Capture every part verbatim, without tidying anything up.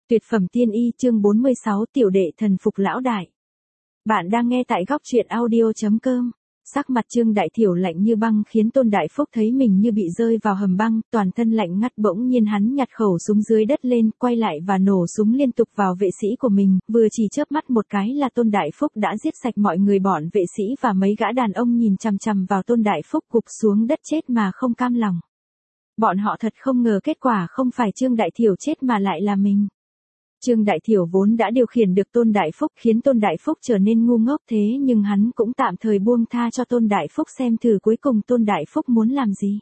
Tuyệt phẩm tiên y chương bốn mươi sáu tiểu đệ thần phục lão đại. Bạn đang nghe tại góc truyện audio.com. Sắc mặt Trương Đại Thiểu lạnh như băng khiến Tôn Đại Phúc thấy mình như bị rơi vào hầm băng, toàn thân lạnh ngắt. Bỗng nhiên hắn nhặt khẩu súng dưới đất lên, quay lại và nổ súng liên tục vào vệ sĩ của mình, vừa chỉ chớp mắt một cái là Tôn Đại Phúc đã giết sạch mọi người. Bọn vệ sĩ và mấy gã đàn ông nhìn chằm chằm vào Tôn Đại Phúc gục xuống đất chết mà không cam lòng. Bọn họ thật không ngờ kết quả không phải Trương Đại Thiểu chết mà lại là mình. Trương Đại Thiểu vốn đã điều khiển được Tôn Đại Phúc khiến Tôn Đại Phúc trở nên ngu ngốc, thế nhưng hắn cũng tạm thời buông tha cho Tôn Đại Phúc xem thử cuối cùng Tôn Đại Phúc muốn làm gì.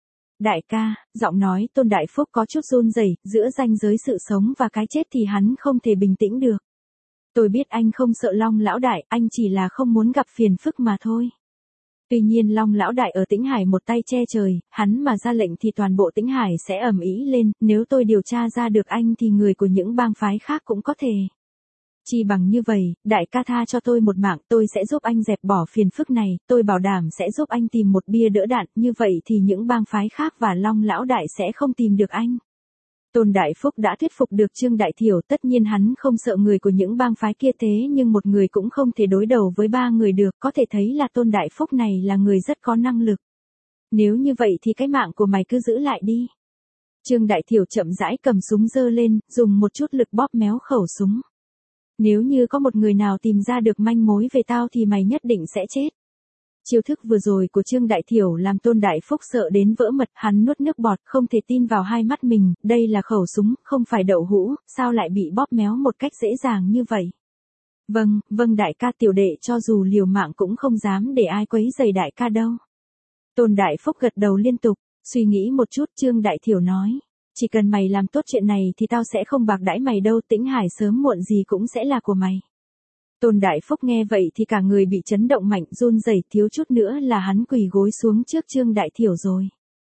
Đại ca, giọng nói Tôn Đại Phúc có chút run rẩy, giữa ranh giới sự sống và cái chết thì hắn không thể bình tĩnh được. Tôi biết anh không sợ Long lão đại, anh chỉ là không muốn gặp phiền phức mà thôi. Tuy nhiên Long lão đại ở Tĩnh Hải một tay che trời, hắn mà ra lệnh thì toàn bộ Tĩnh Hải sẽ ầm ĩ lên, nếu tôi điều tra ra được anh thì người của những bang phái khác cũng có thể. Chỉ bằng như vậy, đại ca tha cho tôi một mạng, tôi sẽ giúp anh dẹp bỏ phiền phức này, tôi bảo đảm sẽ giúp anh tìm một bia đỡ đạn, như vậy thì những bang phái khác và Long lão đại sẽ không tìm được anh. Tôn Đại Phúc đã thuyết phục được Trương Đại Thiểu, tất nhiên hắn không sợ người của những bang phái kia, thế nhưng một người cũng không thể đối đầu với ba người được, có thể thấy là Tôn Đại Phúc này là người rất có năng lực. Nếu như vậy thì cái mạng của mày cứ giữ lại đi. Trương Đại Thiểu chậm rãi cầm súng giơ lên, dùng một chút lực bóp méo khẩu súng. Nếu như có một người nào tìm ra được manh mối về tao thì mày nhất định sẽ chết. Chiêu thức vừa rồi của Trương Đại Thiểu làm Tôn Đại Phúc sợ đến vỡ mật, hắn nuốt nước bọt, không thể tin vào hai mắt mình, đây là khẩu súng, không phải đậu hũ, sao lại bị bóp méo một cách dễ dàng như vậy. Vâng, vâng đại ca, tiểu đệ cho dù liều mạng cũng không dám để ai quấy rầy đại ca đâu. Tôn Đại Phúc gật đầu liên tục, suy nghĩ một chút Trương Đại Thiểu nói, chỉ cần mày làm tốt chuyện này thì tao sẽ không bạc đãi mày đâu, Tĩnh Hải sớm muộn gì cũng sẽ là của mày. Tôn Đại Phúc nghe vậy thì cả người bị chấn động mạnh, run rẩy, thiếu chút nữa là hắn quỳ gối xuống trước Trương Đại Thiểu rồi.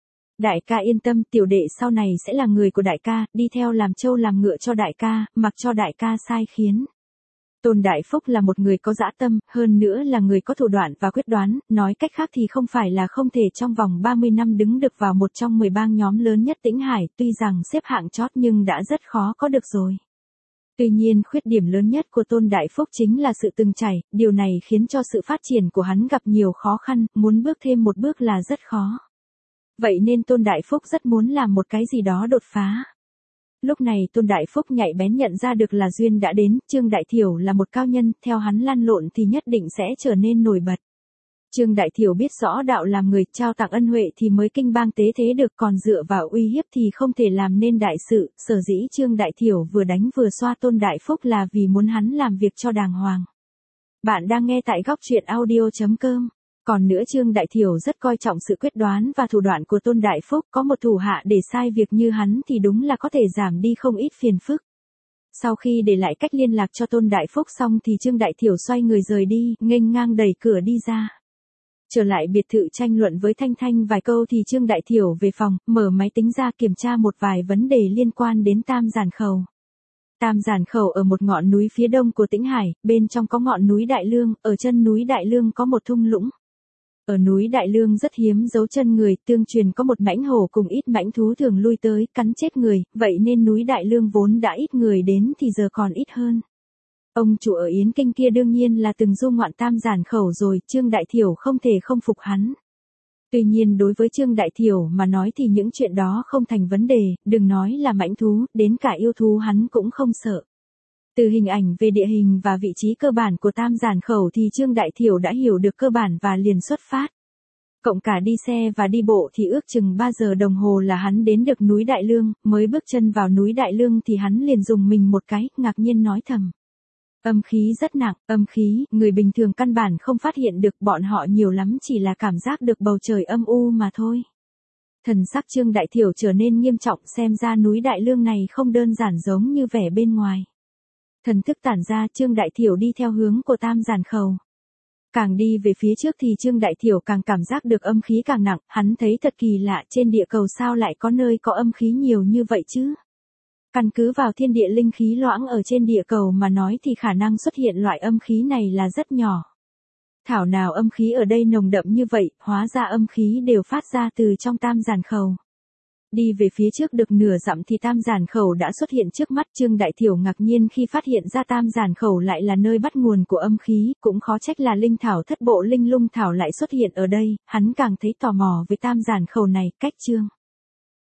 Đại ca yên tâm, tiểu đệ sau này sẽ là người của đại ca, đi theo làm trâu làm ngựa cho đại ca, mặc cho đại ca sai khiến. Tôn Đại Phúc là một người có dã tâm, hơn nữa là người có thủ đoạn và quyết đoán, nói cách khác thì không phải là không thể trong vòng ba mươi năm đứng được vào một trong mười bang nhóm lớn nhất Tĩnh Hải, tuy rằng xếp hạng chót nhưng đã rất khó có được rồi. Tuy nhiên khuyết điểm lớn nhất của Tôn Đại Phúc chính là sự từng trải, điều này khiến cho sự phát triển của hắn gặp nhiều khó khăn, muốn bước thêm một bước là rất khó. Vậy nên Tôn Đại Phúc rất muốn làm một cái gì đó đột phá. Lúc này Tôn Đại Phúc nhạy bén nhận ra được là duyên đã đến, Trương Đại Thiểu là một cao nhân, theo hắn lăn lộn thì nhất định sẽ trở nên nổi bật. Trương Đại Thiểu biết rõ đạo làm người, trao tặng ân huệ thì mới kinh bang tế thế được, còn dựa vào uy hiếp thì không thể làm nên đại sự, sở dĩ Trương Đại Thiểu vừa đánh vừa xoa Tôn Đại Phúc là vì muốn hắn làm việc cho đàng hoàng. Bạn đang nghe tại góc truyện audio.com. Còn nữa Trương Đại Thiểu rất coi trọng sự quyết đoán và thủ đoạn của Tôn Đại Phúc, có một thủ hạ để sai việc như hắn thì đúng là có thể giảm đi không ít phiền phức. Sau khi để lại cách liên lạc cho Tôn Đại Phúc xong thì Trương Đại Thiểu xoay người rời đi, nghênh ngang đẩy cửa đi ra. Trở lại biệt thự tranh luận với Thanh Thanh vài câu thì Trương Đại Thiểu về phòng, mở máy tính ra kiểm tra một vài vấn đề liên quan đến Tam Giản Khẩu. Tam Giản Khẩu ở một ngọn núi phía đông của Tĩnh Hải, bên trong có ngọn núi Đại Lương, ở chân núi Đại Lương có một thung lũng. Ở núi Đại Lương rất hiếm dấu chân người, tương truyền có một mãnh hổ cùng ít mãnh thú thường lui tới, cắn chết người, vậy nên núi Đại Lương vốn đã ít người đến thì giờ còn ít hơn. Ông chủ ở Yến Kinh kia đương nhiên là từng du ngoạn Tam Giản Khẩu rồi, Trương Đại Thiểu không thể không phục hắn. Tuy nhiên đối với Trương Đại Thiểu mà nói thì những chuyện đó không thành vấn đề, đừng nói là mãnh thú, đến cả yêu thú hắn cũng không sợ. Từ hình ảnh về địa hình và vị trí cơ bản của Tam Giản Khẩu thì Trương Đại Thiểu đã hiểu được cơ bản và liền xuất phát. Cộng cả đi xe và đi bộ thì ước chừng ba giờ đồng hồ là hắn đến được núi Đại Lương, mới bước chân vào núi Đại Lương thì hắn liền dùng mình một cái, ngạc nhiên nói thầm. Âm khí rất nặng, âm khí, người bình thường căn bản không phát hiện được, bọn họ nhiều lắm chỉ là cảm giác được bầu trời âm u mà thôi. Thần sắc Trương Đại Thiểu trở nên nghiêm trọng, xem ra núi Đại Lương này không đơn giản giống như vẻ bên ngoài. Thần thức tản ra, Trương Đại Thiểu đi theo hướng của Tam Giản Khẩu. Càng đi về phía trước thì Trương Đại Thiểu càng cảm giác được âm khí càng nặng, hắn thấy thật kỳ lạ, trên địa cầu sao lại có nơi có âm khí nhiều như vậy chứ? Căn cứ vào thiên địa linh khí loãng ở trên địa cầu mà nói thì khả năng xuất hiện loại âm khí này là rất nhỏ. Thảo nào âm khí ở đây nồng đậm như vậy, hóa ra âm khí đều phát ra từ trong Tam Giản Khẩu. Đi về phía trước được nửa dặm thì tam giản khẩu đã xuất hiện trước mắt. Trương Đại Thiểu ngạc nhiên khi phát hiện ra tam giản khẩu lại là nơi bắt nguồn của âm khí, cũng khó trách là linh thảo thất bộ linh lung thảo lại xuất hiện ở đây, hắn càng thấy tò mò với tam giản khẩu này. Cách Trương